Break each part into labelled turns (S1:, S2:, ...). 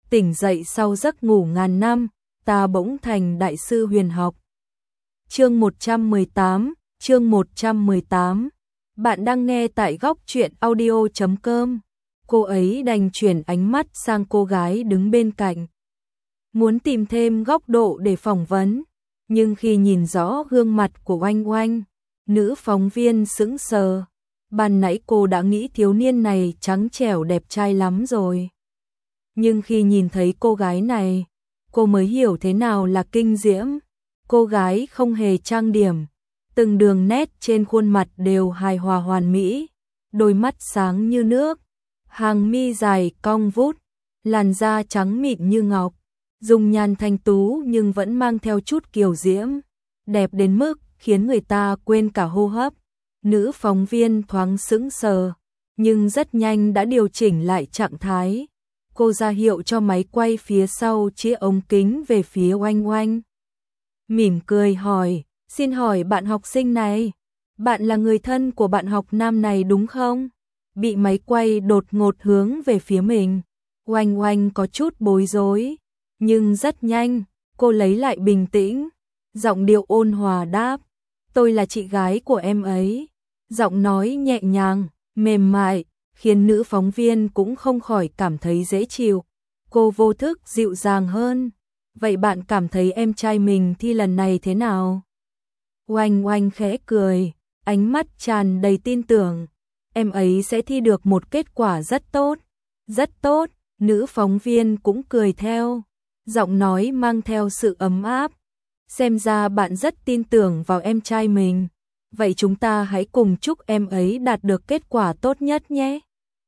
S1: tỉnh dậy sau giấc ngủ ngàn năm, ta bỗng thành đại sư huyền học. Chương 118, chương 118. Bạn đang nghe tại góc truyện audio.com. Cô ấy đành chuyển ánh mắt sang cô gái đứng bên cạnh. Muốn tìm thêm góc độ để phỏng vấn, nhưng khi nhìn rõ gương mặt của Oanh Oanh, nữ phóng viên sững sờ. Ban nãy cô đã nghĩ thiếu niên này trắng trẻo đẹp trai lắm rồi. Nhưng khi nhìn thấy cô gái này, cô mới hiểu thế nào là kinh diễm. Cô gái không hề trang điểm, từng đường nét trên khuôn mặt đều hài hòa hoàn mỹ, đôi mắt sáng như nước, hàng mi dài cong vút, làn da trắng mịn như ngọc, dung nhan thanh tú nhưng vẫn mang theo chút kiều diễm, đẹp đến mức khiến người ta quên cả hô hấp. Nữ phóng viên thoáng sững sờ, nhưng rất nhanh đã điều chỉnh lại trạng thái. Cô ra hiệu cho máy quay phía sau chĩa ống kính về phía Oanh Oanh. Mỉm cười hỏi, xin hỏi bạn học sinh này, bạn là người thân của bạn học nam này đúng không? Bị máy quay đột ngột hướng về phía mình, Oanh Oanh có chút bối rối, nhưng rất nhanh, cô lấy lại bình tĩnh, giọng điệu ôn hòa đáp, tôi là chị gái của em ấy. Giọng nói nhẹ nhàng, mềm mại, khiến nữ phóng viên cũng không khỏi cảm thấy dễ chịu. Cô vô thức dịu dàng hơn. Vậy bạn cảm thấy em trai mình thi lần này thế nào? Oanh Oanh khẽ cười, ánh mắt tràn đầy tin tưởng. Em ấy sẽ thi được một kết quả rất tốt. Rất tốt, nữ phóng viên cũng cười theo. Giọng nói mang theo sự ấm áp. Xem ra bạn rất tin tưởng vào em trai mình. Vậy chúng ta hãy cùng chúc em ấy đạt được kết quả tốt nhất nhé.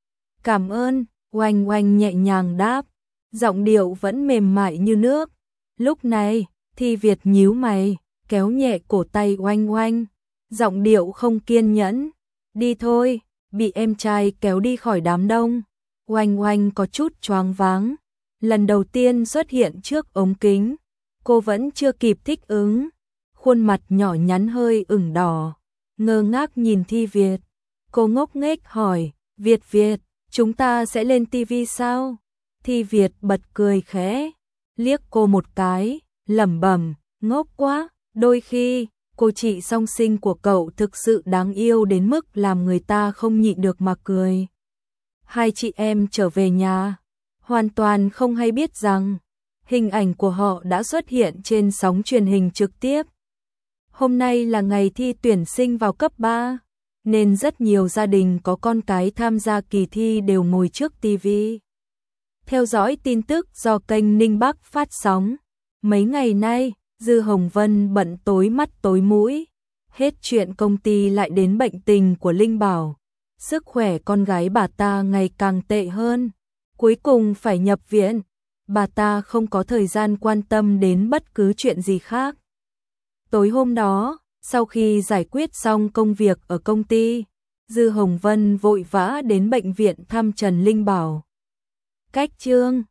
S1: Cảm ơn, Oanh Oanh nhẹ nhàng đáp, giọng điệu vẫn mềm mại như nước. Lúc này, Thi Việt nhíu mày, kéo nhẹ cổ tay Oanh Oanh, giọng điệu không kiên nhẫn. Đi thôi, bị em trai kéo đi khỏi đám đông. Oanh Oanh có chút choáng váng, lần đầu tiên xuất hiện trước ống kính, cô vẫn chưa kịp thích ứng. Khuôn mặt nhỏ nhắn hơi ửng đỏ, ngơ ngác nhìn Thi Việt. Cô ngốc nghếch hỏi, Việt, chúng ta sẽ lên TV sao? Thi Việt bật cười khẽ, liếc cô một cái, lẩm bẩm, ngốc quá, đôi khi, cô chị song sinh của cậu thực sự đáng yêu đến mức làm người ta không nhịn được mà cười. Hai chị em trở về nhà, hoàn toàn không hay biết rằng, hình ảnh của họ đã xuất hiện trên sóng truyền hình trực tiếp. Hôm nay là ngày thi tuyển sinh vào cấp 3, nên rất nhiều gia đình có con cái tham gia kỳ thi đều ngồi trước TV. Theo dõi tin tức do kênh Ninh Bắc phát sóng. Mấy ngày nay, Dư Hồng Vân bận tối mắt tối mũi. Hết chuyện công ty lại đến bệnh tình của Linh Bảo. Sức khỏe con gái bà ta ngày càng tệ hơn. Cuối cùng phải nhập viện. Bà ta không có thời gian quan tâm đến bất cứ chuyện gì khác. Tối hôm đó, sau khi giải quyết xong công việc ở công ty, Dư Hồng Vân vội vã đến bệnh viện thăm Trần Linh Bảo. Cách Trương,